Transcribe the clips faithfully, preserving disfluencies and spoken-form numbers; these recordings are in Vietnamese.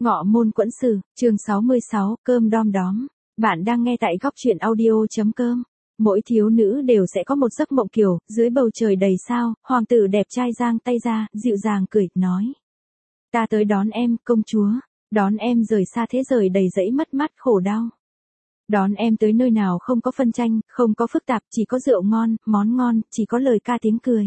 Ngọ môn quẫn sử, chương sáu mươi sáu, cơm đom đóm. Bạn đang nghe tại góc truyện audio.com. Mỗi thiếu nữ đều sẽ có một giấc mộng kiểu, dưới bầu trời đầy sao, hoàng tử đẹp trai giang tay ra, dịu dàng cười, nói. Ta tới đón em, công chúa. Đón em rời xa thế giới đầy dẫy mất mát khổ đau. Đón em tới nơi nào không có phân tranh, không có phức tạp, chỉ có rượu ngon, món ngon, chỉ có lời ca tiếng cười.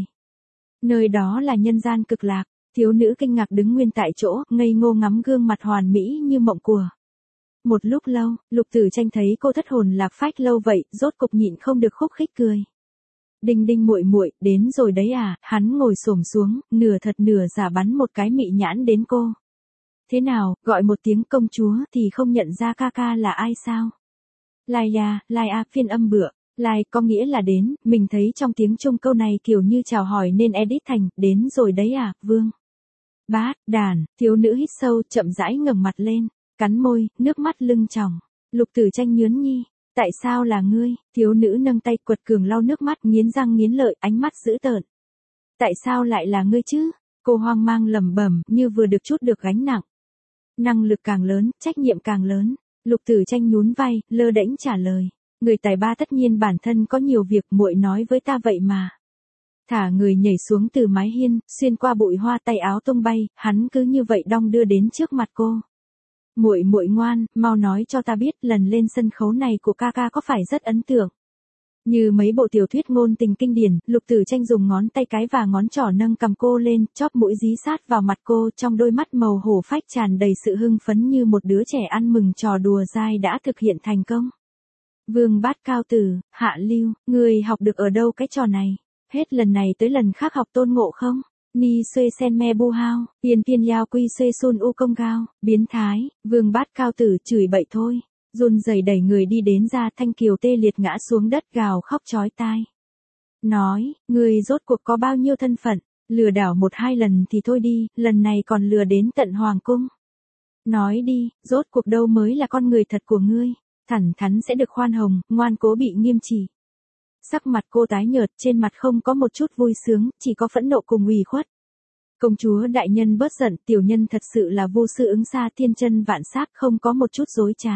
Nơi đó là nhân gian cực lạc. Thiếu nữ kinh ngạc đứng nguyên tại chỗ, ngây ngô ngắm gương mặt hoàn mỹ như mộng của. Một lúc lâu, Lục Tử Tranh thấy cô thất hồn lạc phách lâu vậy, rốt cục nhịn không được khúc khích cười. Đinh đinh muội muội, đến rồi đấy à? Hắn ngồi xổm xuống, nửa thật nửa giả bắn một cái mị nhãn đến cô. Thế nào, gọi một tiếng công chúa thì không nhận ra ca ca là ai sao? Lai à, lai à, phiên âm bựa. Lai có nghĩa là đến, mình thấy trong tiếng Trung câu này kiểu như chào hỏi nên edit thành, đến rồi đấy à, vương. Bát, đàn, thiếu nữ hít sâu, chậm rãi ngẩng mặt lên, cắn môi, nước mắt lưng tròng. Lục Tử Tranh nhớn nhi, tại sao là ngươi? Thiếu nữ nâng tay quật cường lau nước mắt, nghiến răng nghiến lợi, ánh mắt dữ tợn. Tại sao lại là ngươi chứ? Cô hoang mang lẩm bẩm, như vừa được trút được gánh nặng. Năng lực càng lớn, trách nhiệm càng lớn. Lục Tử Tranh nhún vai, lơ đễnh trả lời. Người tài ba tất nhiên bản thân có nhiều việc, muội nói với ta vậy mà. Thả người nhảy xuống từ mái hiên, xuyên qua bụi hoa, tay áo tung bay, hắn cứ như vậy đong đưa đến trước mặt cô. Muội muội ngoan, mau nói cho ta biết, lần lên sân khấu này của ca ca có phải rất ấn tượng? Như mấy bộ tiểu thuyết ngôn tình kinh điển, Lục Tử Tranh dùng ngón tay cái và ngón trỏ nâng cầm cô lên, chóp mũi dí sát vào mặt cô, trong đôi mắt màu hổ phách tràn đầy sự hưng phấn như một đứa trẻ ăn mừng trò đùa dai đã thực hiện thành công. Vương Bát Cao Tử, Hạ Lưu, người học được ở đâu cái trò này? Hết lần này tới lần khác học Tôn Ngộ không? Ni xuê sen me bu hao, tiên tiên yao quy xuê sun u công gao, biến thái. Vương Bát Cao Tử chửi bậy thôi, run rẩy đẩy người đi đến ra, Thanh Kiều tê liệt ngã xuống đất gào khóc chói tai. Nói, người rốt cuộc có bao nhiêu thân phận, lừa đảo một hai lần thì thôi đi, lần này còn lừa đến tận hoàng cung. Nói đi, rốt cuộc đâu mới là con người thật của ngươi? Thẳng thắn sẽ được khoan hồng, ngoan cố bị nghiêm trị. Sắc mặt cô tái nhợt, trên mặt không có một chút vui sướng, chỉ có phẫn nộ cùng ủy khuất. Công chúa đại nhân bớt giận, tiểu nhân thật sự là vô sự ứng xa, thiên chân vạn sắc, không có một chút dối trá.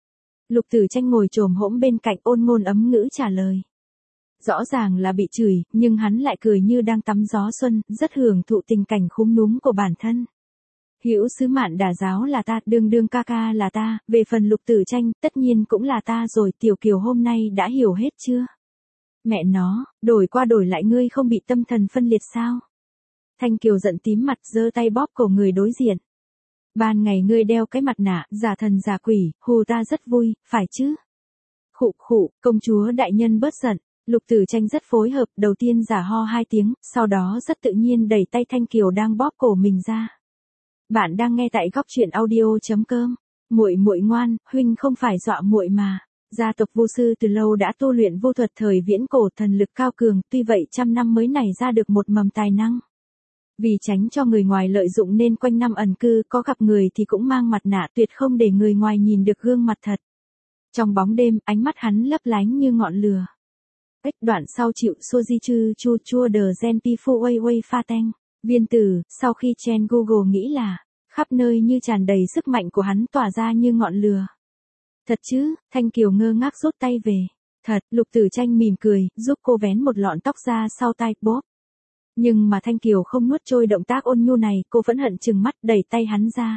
Lục Tử Tranh ngồi chồm hỗn bên cạnh, ôn ngôn ấm ngữ trả lời. Rõ ràng là bị chửi, nhưng hắn lại cười như đang tắm gió xuân, rất hưởng thụ tình cảnh khúm núm của bản thân. Hữu sứ Mạn Đà giáo là ta, đương đương ca ca là ta, về phần Lục Tử Tranh, tất nhiên cũng là ta rồi, Tiểu Kiều hôm nay đã hiểu hết chưa? Mẹ nó, đổi qua đổi lại ngươi không bị tâm thần phân liệt sao? Thanh Kiều giận tím mặt, giơ tay bóp cổ người đối diện. Ban ngày ngươi đeo cái mặt nạ, giả thần giả quỷ, hù ta rất vui, phải chứ? Khụ khụ, công chúa đại nhân bớt giận. Lục Tử Tranh rất phối hợp, đầu tiên giả ho hai tiếng, sau đó rất tự nhiên đẩy tay Thanh Kiều đang bóp cổ mình ra. Bạn đang nghe tại góc truyện audio.com. Muội muội ngoan, huynh không phải dọa muội mà. Gia tộc Vu sư từ lâu đã tu luyện vô thuật thời viễn cổ, thần lực cao cường, tuy vậy trăm năm mới nảy ra được một mầm tài năng. Vì tránh cho người ngoài lợi dụng nên quanh năm ẩn cư, có gặp người thì cũng mang mặt nạ, tuyệt không để người ngoài nhìn được gương mặt thật. Trong bóng đêm, ánh mắt hắn lấp lánh như ngọn lửa. Ếch đoạn sau chịu xua di chư chu chua đờ gen pi phu uây uây pha tanh. Viên tử, sau khi chen Google nghĩ là, khắp nơi như tràn đầy sức mạnh của hắn tỏa ra như ngọn lửa. Thật chứ? Thanh Kiều ngơ ngác rút tay về. Thật, Lục Tử Tranh mỉm cười, giúp cô vén một lọn tóc ra sau tai, bóp. Nhưng mà Thanh Kiều không nuốt trôi động tác ôn nhu này, cô vẫn hận chừng mắt đẩy tay hắn ra.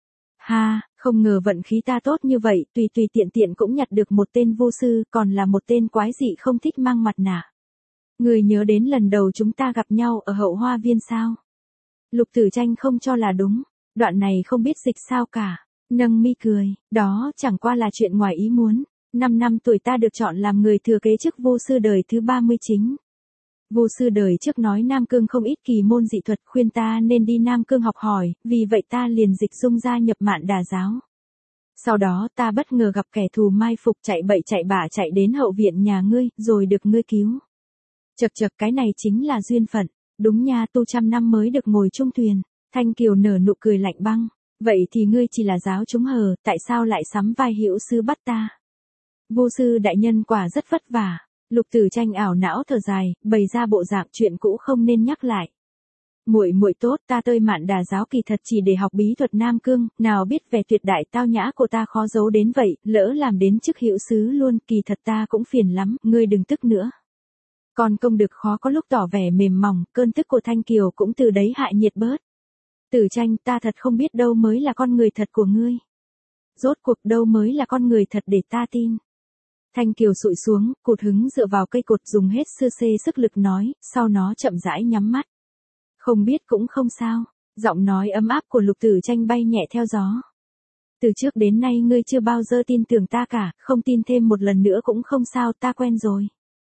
Ha, không ngờ vận khí ta tốt như vậy, tùy tùy tiện tiện cũng nhặt được một tên vô sư, còn là một tên quái dị không thích mang mặt nạ. Người nhớ đến lần đầu chúng ta gặp nhau ở hậu hoa viên sao? Lục Tử Tranh không cho là đúng, đoạn này không biết dịch sao cả. Nâng mi cười, đó chẳng qua là chuyện ngoài ý muốn. Năm năm tuổi ta được chọn làm người thừa kế chức vô sư đời thứ ba mươi chính. Vô sư đời trước nói Nam Cương không ít kỳ môn dị thuật, khuyên ta nên đi Nam Cương học hỏi, vì vậy ta liền dịch dung gia nhập Mạn Đà giáo. Sau đó ta bất ngờ gặp kẻ thù mai phục, chạy bậy chạy bạ chạy đến hậu viện nhà ngươi, rồi được ngươi cứu. Chật chật, cái này chính là duyên phận. Đúng nha, tu trăm năm mới được ngồi chung thuyền. Thanh Kiều nở nụ cười lạnh băng. Vậy thì ngươi chỉ là giáo chúng hờ, tại sao lại sắm vai hữu sư bắt ta? Vô sư đại nhân quả rất vất vả. Lục Tử Tranh ảo não thở dài, bày ra bộ dạng chuyện cũ không nên nhắc lại. Muội muội tốt, ta tôi Mạn Đà giáo kỳ thật chỉ để học bí thuật Nam Cương, nào biết vẻ tuyệt đại tao nhã của ta khó giấu đến vậy, lỡ làm đến chức hữu sứ luôn, kỳ thật ta cũng phiền lắm, ngươi đừng tức nữa. Còn công được khó có lúc tỏ vẻ mềm mỏng, cơn tức của Thanh Kiều cũng từ đấy hại nhiệt bớt. Tử Tranh, ta thật không biết đâu mới là con người thật của ngươi. Rốt cuộc đâu mới là con người thật để ta tin. Thanh Kiều sụi xuống, cụt hứng dựa vào cây cột dùng hết sư xê sức lực nói, sau nó chậm rãi nhắm mắt. Không biết cũng không sao, giọng nói ấm áp của Lục Tử Tranh bay nhẹ theo gió. Từ trước đến nay ngươi chưa bao giờ tin tưởng ta cả, không tin thêm một lần nữa cũng không sao, ta quen rồi.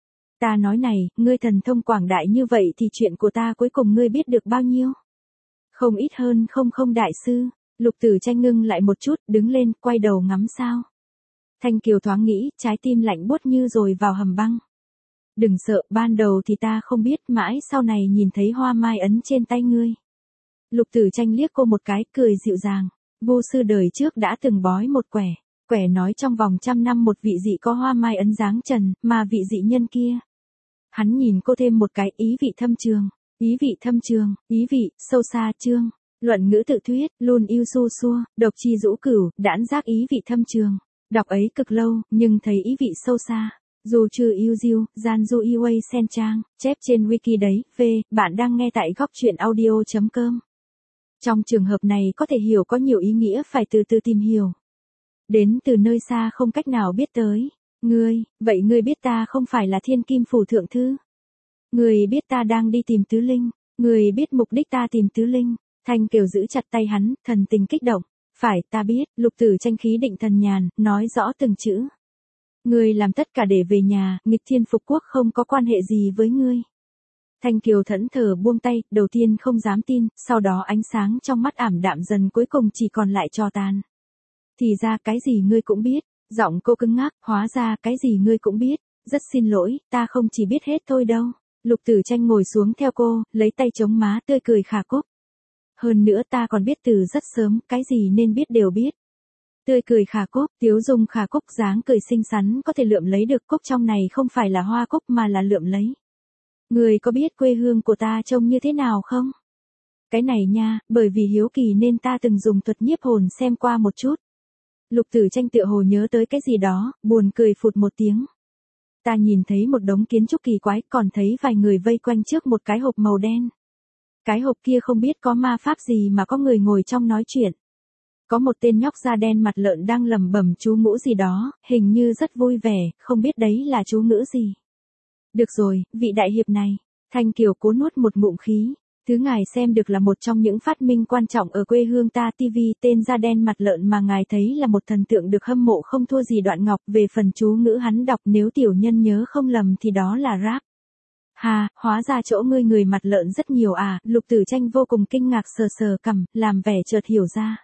Ta nói này, ngươi thần thông quảng đại như vậy thì chuyện của ta cuối cùng ngươi biết được bao nhiêu? Không ít hơn không không đại sư. Lục Tử Tranh ngưng lại một chút, đứng lên, quay đầu ngắm sao. Thanh Kiều thoáng nghĩ, trái tim lạnh buốt như rồi vào hầm băng. Đừng sợ, ban đầu thì ta không biết, mãi sau này nhìn thấy hoa mai ấn trên tay ngươi. Lục Tử Tranh liếc cô một cái, cười dịu dàng. Vô sư đời trước đã từng bói một quẻ. Quẻ nói trong vòng trăm năm một vị dị có hoa mai ấn dáng trần, mà vị dị nhân kia. Hắn nhìn cô thêm một cái, ý vị thâm trường. Ý vị thâm trường, ý vị, sâu xa, chương. Luận ngữ tự thuyết, luôn yêu su xua, độc chi dũ cửu, đãn giác ý vị thâm trường. Đọc ấy cực lâu, nhưng thấy ý vị sâu xa. Dù chưa yêu diêu, gian du yêu sen trang, chép trên wiki đấy, v, bạn đang nghe tại góc truyện audio.com. Trong trường hợp này có thể hiểu có nhiều ý nghĩa phải từ từ tìm hiểu. Đến từ nơi xa không cách nào biết tới. Ngươi, vậy ngươi biết ta không phải là thiên kim phủ thượng thư. Ngươi biết ta đang đi tìm tứ linh. Ngươi biết mục đích ta tìm tứ linh. Thanh Kiều giữ chặt tay hắn, thần tình kích động. Phải, ta biết, Lục Tử Tranh khí định thần nhàn, nói rõ từng chữ. Ngươi làm tất cả để về nhà, nghịch thiên phục quốc không có quan hệ gì với ngươi. Thanh Kiều thẫn thờ buông tay, đầu tiên không dám tin, sau đó ánh sáng trong mắt ảm đạm dần cuối cùng chỉ còn lại tro tàn. Thì ra cái gì ngươi cũng biết, giọng cô cứng ngắc, hóa ra cái gì ngươi cũng biết, rất xin lỗi, ta không chỉ biết hết thôi đâu. Lục Tử Tranh ngồi xuống theo cô, lấy tay chống má tươi cười khả cúc. Hơn nữa ta còn biết từ rất sớm, cái gì nên biết đều biết. Tươi cười khả cúc, tiếu dung khả cúc, dáng cười xinh xắn có thể lượm lấy được, cúc trong này không phải là hoa cúc mà là lượm lấy. Người có biết quê hương của ta trông như thế nào không? Cái này nha, bởi vì hiếu kỳ nên ta từng dùng thuật nhiếp hồn xem qua một chút. Lục Tử Tranh tựa hồ nhớ tới cái gì đó, buồn cười phụt một tiếng. Ta nhìn thấy một đống kiến trúc kỳ quái, còn thấy vài người vây quanh trước một cái hộp màu đen. Cái hộp kia không biết có ma pháp gì mà có người ngồi trong nói chuyện. Có một tên nhóc da đen mặt lợn đang lẩm bẩm chú ngữ gì đó, hình như rất vui vẻ, không biết đấy là chú ngữ gì. Được rồi, vị đại hiệp này. Thanh Kiều cố nuốt một ngụm khí. Thứ ngài xem được là một trong những phát minh quan trọng ở quê hương ta. ti vi tên da đen mặt lợn mà ngài thấy là một thần tượng được hâm mộ không thua gì Đoạn Ngọc. Về phần chú ngữ hắn đọc nếu tiểu nhân nhớ không lầm thì đó là rap. Hà, hóa ra chỗ ngươi người mặt lợn rất nhiều à. Lục Tử Tranh vô cùng kinh ngạc sờ sờ cằm, làm vẻ chợt hiểu ra.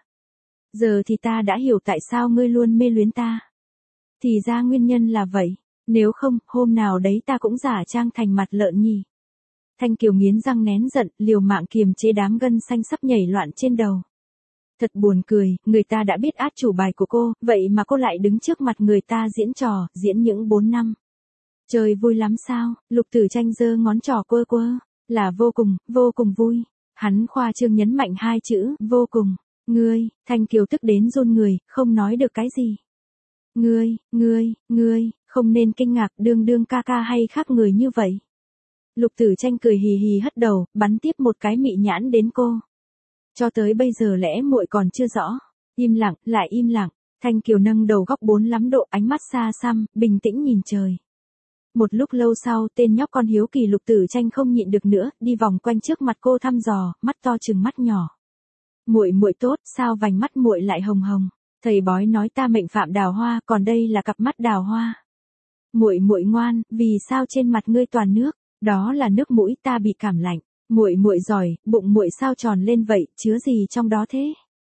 Giờ thì ta đã hiểu tại sao ngươi luôn mê luyến ta. Thì ra nguyên nhân là vậy. Nếu không, hôm nào đấy ta cũng giả trang thành mặt lợn nhỉ. Thanh Kiều nghiến răng nén giận, liều mạng kiềm chế đám gân xanh sắp nhảy loạn trên đầu. Thật buồn cười, người ta đã biết át chủ bài của cô, vậy mà cô lại đứng trước mặt người ta diễn trò, diễn những bốn năm. Trời vui lắm sao? Lục Tử Tranh giơ ngón trỏ quơ quơ, là vô cùng, vô cùng vui. Hắn khoa trương nhấn mạnh hai chữ, vô cùng. Ngươi, Thanh Kiều tức đến run người, không nói được cái gì. Ngươi, ngươi, ngươi, không nên kinh ngạc, đương đương ca ca hay khác người như vậy. Lục Tử Tranh cười hì hì hất đầu, bắn tiếp một cái mị nhãn đến cô. Cho tới bây giờ lẽ muội còn chưa rõ. Im lặng, lại im lặng. Thanh Kiều nâng đầu góc bốn mươi lăm độ, ánh mắt xa xăm, bình tĩnh nhìn trời. Một lúc lâu sau, tên nhóc con hiếu kỳ Lục Tử Tranh không nhịn được nữa, đi vòng quanh trước mặt cô thăm dò, mắt to trừng mắt nhỏ. Muội muội tốt, sao vành mắt muội lại hồng hồng? Thầy bói nói ta mệnh phạm đào hoa, còn đây là cặp mắt đào hoa. Muội muội ngoan, vì sao trên mặt ngươi toàn nước? Đó là nước mũi, ta bị cảm lạnh. Muội muội giỏi, bụng muội sao tròn lên vậy, chứa gì trong đó thế?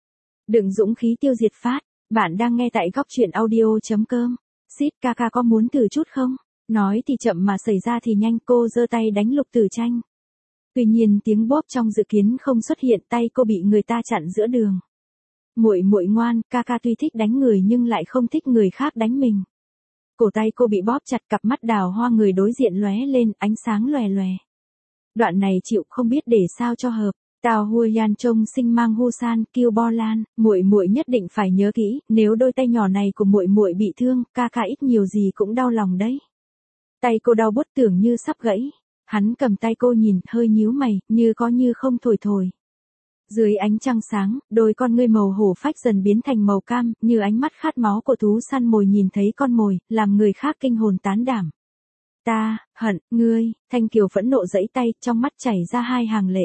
Đừng dũng khí tiêu diệt phát. Bạn đang nghe tại góc truyện audio.com. Xít ca ca có muốn thử chút không? Nói thì chậm mà xảy ra thì nhanh, cô giơ tay đánh Lục Tử Tranh. Tuy nhiên tiếng bóp trong dự kiến không xuất hiện, tay cô bị người ta chặn giữa đường. Muội muội ngoan, ca ca tuy thích đánh người nhưng lại không thích người khác đánh mình. Cổ tay cô bị bóp chặt, cặp mắt đào hoa người đối diện lóe lên, ánh sáng lòe lòe. Đoạn này chịu không biết để sao cho hợp. Tào Hua Yan trông sinh mang Hu San, kêu Bo Lan, muội muội nhất định phải nhớ kỹ, nếu đôi tay nhỏ này của muội muội bị thương, ca ca ít nhiều gì cũng đau lòng đấy. Tay cô đau buốt tưởng như sắp gãy. Hắn cầm tay cô nhìn, hơi nhíu mày, như có như không thổi thổi. Dưới ánh trăng sáng, đôi con ngươi màu hổ phách dần biến thành màu cam, như ánh mắt khát máu của thú săn mồi nhìn thấy con mồi, làm người khác kinh hồn tán đảm. Ta, hận, ngươi, Thanh Kiều phẫn nộ giãy tay, trong mắt chảy ra hai hàng lệ.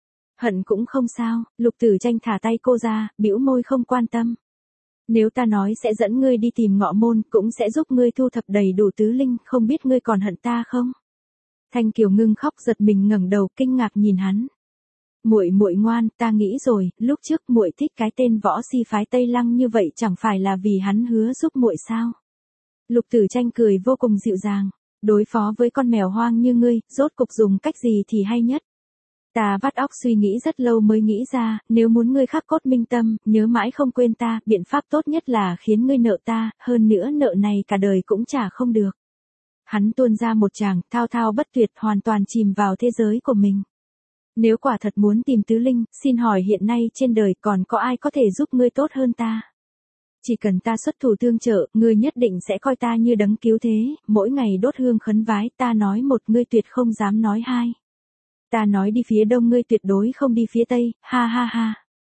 Hận cũng không sao, Lục Tử Tranh thả tay cô ra, bĩu môi không quan tâm. Nếu ta nói sẽ dẫn ngươi đi tìm Ngọ Môn, cũng sẽ giúp ngươi thu thập đầy đủ tứ linh, không biết ngươi còn hận ta không? Thanh Kiều ngưng khóc giật mình ngẩng đầu kinh ngạc nhìn hắn. Muội muội ngoan, ta nghĩ rồi, lúc trước muội thích cái tên võ si phái Tây Lăng như vậy chẳng phải là vì hắn hứa giúp muội sao? Lục Tử Tranh cười vô cùng dịu dàng, đối phó với con mèo hoang như ngươi, rốt cục dùng cách gì thì hay nhất? Ta vắt óc suy nghĩ rất lâu mới nghĩ ra, nếu muốn ngươi khắc cốt minh tâm, nhớ mãi không quên ta, biện pháp tốt nhất là khiến ngươi nợ ta, hơn nữa nợ này cả đời cũng trả không được. Hắn tuôn ra một tràng, thao thao bất tuyệt, hoàn toàn chìm vào thế giới của mình. Nếu quả thật muốn tìm tứ linh, xin hỏi hiện nay trên đời còn có ai có thể giúp ngươi tốt hơn ta? Chỉ cần ta xuất thủ tương trợ, ngươi nhất định sẽ coi ta như đấng cứu thế, mỗi ngày đốt hương khấn vái, ta nói một ngươi tuyệt không dám nói hai. Ta nói đi phía đông ngươi tuyệt đối không đi phía tây, ha ha ha.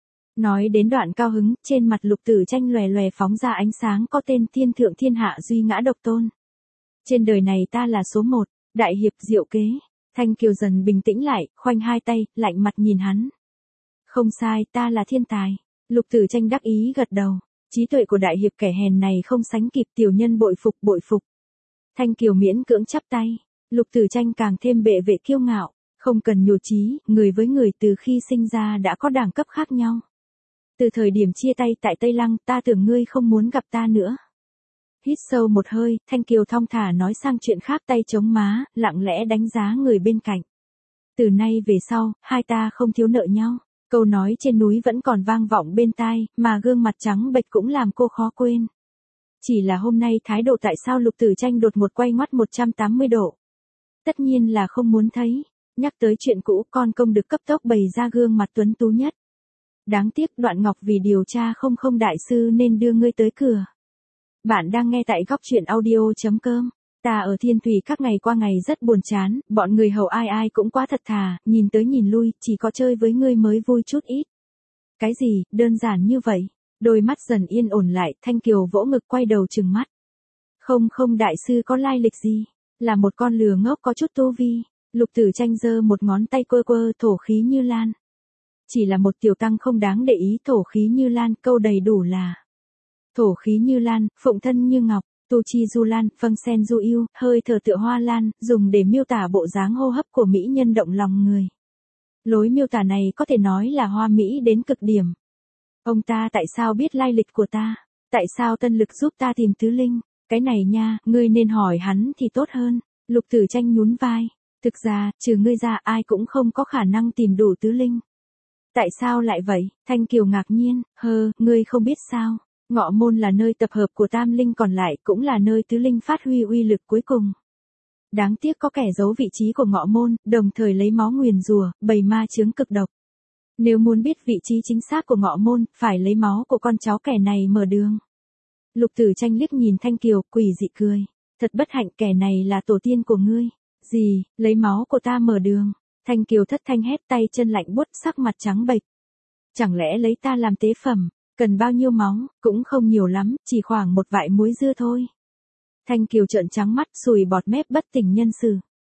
Nói đến đoạn cao hứng, trên mặt Lục Tử Tranh lòe lòe phóng ra ánh sáng có tên thiên thượng thiên hạ duy ngã độc tôn. Trên đời này ta là số một, đại hiệp diệu kế. Thanh Kiều dần bình tĩnh lại, khoanh hai tay, lạnh mặt nhìn hắn. Không sai, ta là thiên tài. Lục Tử Tranh đắc ý gật đầu. Trí tuệ của đại hiệp kẻ hèn này không sánh kịp, tiểu nhân bội phục bội phục. Thanh Kiều miễn cưỡng chắp tay. Lục Tử Tranh càng thêm bệ vệ kiêu ngạo. Không cần nhụt chí, người với người từ khi sinh ra đã có đẳng cấp khác nhau. Từ thời điểm chia tay tại Tây Lăng, ta tưởng ngươi không muốn gặp ta nữa. Hít sâu một hơi, Thanh Kiều thong thả nói sang chuyện khác, tay chống má, lặng lẽ đánh giá người bên cạnh. Từ nay về sau, hai ta không thiếu nợ nhau. Câu nói trên núi vẫn còn vang vọng bên tai, mà gương mặt trắng bệch cũng làm cô khó quên. Chỉ là hôm nay thái độ tại sao Lục Tử Tranh đột ngột quay ngoắt một trăm tám mươi độ. Tất nhiên là không muốn thấy. Nhắc tới chuyện cũ, con công được cấp tốc bày ra gương mặt tuấn tú nhất. Đáng tiếc Đoạn Ngọc vì điều tra không không đại sư nên đưa ngươi tới cửa. Bạn đang nghe tại góc truyện audio chấm com. Ta ở Thiên Thủy các ngày qua ngày rất buồn chán, bọn người hầu ai ai cũng quá thật thà, nhìn tới nhìn lui, chỉ có chơi với ngươi mới vui chút ít. Cái gì, đơn giản như vậy. Đôi mắt dần yên ổn lại, Thanh Kiều vỗ ngực quay đầu trừng mắt. Không không đại sư có lai lịch gì, là một con lừa ngốc có chút tu vi. Lục Tử Tranh giơ một ngón tay quơ quơ, thổ khí như lan. Chỉ là một tiểu tăng không đáng để ý, thổ khí như lan, câu đầy đủ là. Thổ khí như lan, phụng thân như ngọc, tu chi du lan, vâng sen du yêu, hơi thở tựa hoa lan, dùng để miêu tả bộ dáng hô hấp của mỹ nhân động lòng người. Lối miêu tả này có thể nói là hoa mỹ đến cực điểm. Ông ta tại sao biết lai lịch của ta? Tại sao tân lực giúp ta tìm tứ linh? Cái này nha, ngươi nên hỏi hắn thì tốt hơn. Lục Tử Tranh nhún vai. Thực ra, trừ ngươi ra ai cũng không có khả năng tìm đủ tứ linh. Tại sao lại vậy? Thanh Kiều ngạc nhiên, hơ, ngươi không biết sao? Ngọ Môn là nơi tập hợp của tam linh còn lại, cũng là nơi tứ linh phát huy uy lực cuối cùng. Đáng tiếc có kẻ giấu vị trí của Ngọ Môn, đồng thời lấy máu nguyền rủa, bày ma chướng cực độc. Nếu muốn biết vị trí chính xác của Ngọ Môn, phải lấy máu của con cháu kẻ này mở đường. Lục Tử Tranh liếc nhìn Thanh Kiều, quỷ dị cười. Thật bất hạnh, kẻ này là tổ tiên của ngươi. Gì, lấy máu của ta mở đường. Thanh Kiều thất thanh hét, tay chân lạnh buốt, sắc mặt trắng bệch. Chẳng lẽ lấy ta làm tế phẩm, cần bao nhiêu máu, cũng không nhiều lắm, chỉ khoảng một vại muối dưa thôi. Thanh Kiều trợn trắng mắt, sùi bọt mép bất tỉnh nhân sự.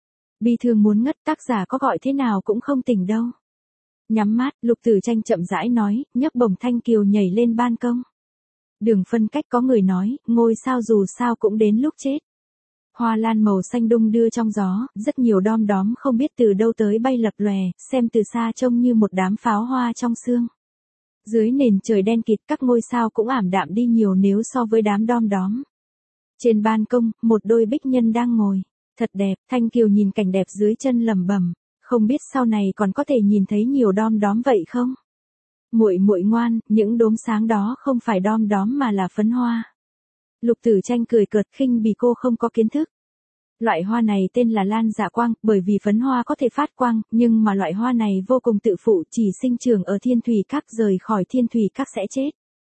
Bi thương muốn ngất, tác giả có gọi thế nào cũng không tỉnh đâu. Nhắm mắt, Lục Tử Tranh chậm rãi nói, nhấc bổng Thanh Kiều nhảy lên ban công. Đường phân cách có người nói, ngôi sao dù sao cũng đến lúc chết. Hoa lan màu xanh đung đưa trong gió, rất nhiều đom đóm không biết từ đâu tới bay lập lòe, xem từ xa trông như một đám pháo hoa trong sương. Dưới nền trời đen kịt, các ngôi sao cũng ảm đạm đi nhiều nếu so với đám đom đóm. Trên ban công, một đôi bích nhân đang ngồi. Thật đẹp, Thanh Kiều nhìn cảnh đẹp dưới chân lẩm bẩm, không biết sau này còn có thể nhìn thấy nhiều đom đóm vậy không? Muội muội ngoan, những đốm sáng đó không phải đom đóm mà là phấn hoa. Lục Tử Tranh cười cợt khinh bỉ cô không có kiến thức. Loại hoa này tên là lan dạ quang, bởi vì phấn hoa có thể phát quang, nhưng mà loại hoa này vô cùng tự phụ, chỉ sinh trưởng ở thiên thủy các, rời khỏi thiên thủy các sẽ chết.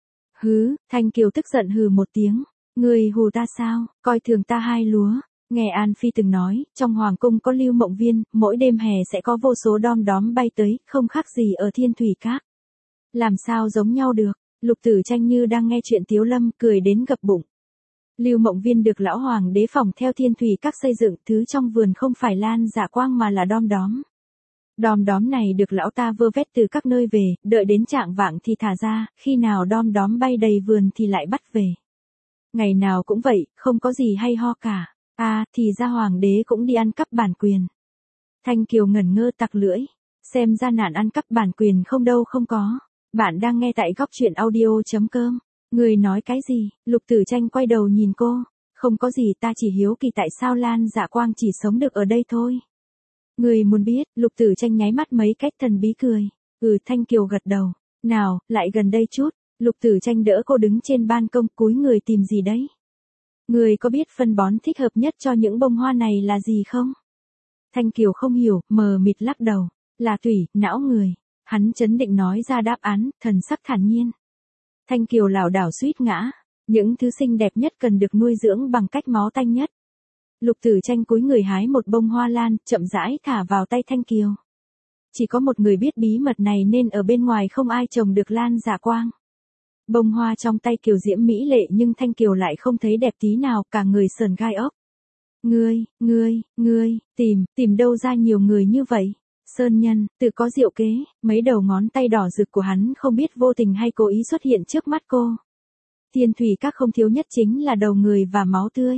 Hứ, Thanh Kiều tức giận hừ một tiếng. Người hù ta sao, coi thường ta hai lúa. Nghe An Phi từng nói, trong hoàng cung có Lưu Mộng Viên, mỗi đêm hè sẽ có vô số đom đóm bay tới, không khác gì ở thiên thủy các. Làm sao giống nhau được, Lục Tử Tranh như đang nghe chuyện Tiếu Lâm, cười đến gập bụng. Lưu Mộng Viên được lão hoàng đế phòng theo thiên thủy các xây dựng, thứ trong vườn không phải lan dạ quang mà là đom đóm. Đom đóm này được lão ta vơ vét từ các nơi về, đợi đến trạng vạng thì thả ra, khi nào đom đóm bay đầy vườn thì lại bắt về. Ngày nào cũng vậy, không có gì hay ho cả. À, thì ra hoàng đế cũng đi ăn cắp bản quyền. Thanh Kiều ngẩn ngơ tặc lưỡi. Xem ra nạn ăn cắp bản quyền không đâu không có. Bạn đang nghe tại góc truyện audio.com. Người nói cái gì? Lục Tử Tranh quay đầu nhìn cô. Không có gì, ta chỉ hiếu kỳ tại sao Lan Dạ Quang chỉ sống được ở đây thôi. Người muốn biết, Lục Tử Tranh nháy mắt mấy cách thần bí cười. Ừ, Thanh Kiều gật đầu. Nào, lại gần đây chút. Lục Tử Tranh đỡ cô đứng trên ban công, cúi người tìm gì đấy? Người có biết phân bón thích hợp nhất cho những bông hoa này là gì không? Thanh Kiều không hiểu, mờ mịt lắc đầu. Là tủy, não người. Hắn trấn định nói ra đáp án, thần sắc thản nhiên. Thanh Kiều lảo đảo suýt ngã. Những thứ xinh đẹp nhất cần được nuôi dưỡng bằng cách máu tanh nhất. Lục Tử Tranh cúi người hái một bông hoa lan, chậm rãi thả vào tay Thanh Kiều. Chỉ có một người biết bí mật này nên ở bên ngoài không ai trồng được Lan Dạ Quang. Bông hoa trong tay Kiều diễm mỹ lệ nhưng Thanh Kiều lại không thấy đẹp tí nào, cả người sờn gai ốc. Ngươi, ngươi, ngươi, tìm, tìm đâu ra nhiều người như vậy? Sơn Nhân, tự có diệu kế, mấy đầu ngón tay đỏ rực của hắn không biết vô tình hay cố ý xuất hiện trước mắt cô. Thiên thủy các không thiếu nhất chính là đầu người và máu tươi.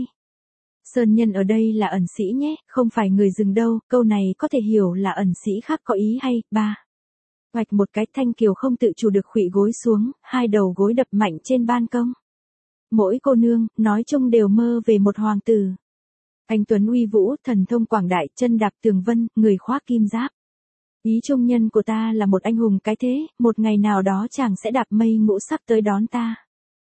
Sơn Nhân ở đây là ẩn sĩ nhé, không phải người rừng đâu, câu này có thể hiểu là ẩn sĩ khác có ý hay. Ba. Hoạch một cái, Thanh Kiều không tự chủ được khuỵu gối xuống, hai đầu gối đập mạnh trên ban công. Mỗi cô nương, nói chung đều mơ về một hoàng tử. Anh tuấn uy vũ, thần thông quảng đại, chân đạp tường vân, người khoác kim giáp. Ý trung nhân của ta là một anh hùng cái thế, một ngày nào đó chàng sẽ đạp mây ngũ sắc tới đón ta.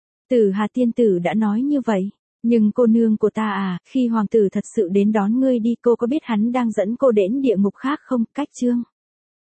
Tử Hà tiên tử đã nói như vậy. Nhưng cô nương của ta à, khi hoàng tử thật sự đến đón ngươi đi, cô có biết hắn đang dẫn cô đến địa ngục khác không? Cách chương.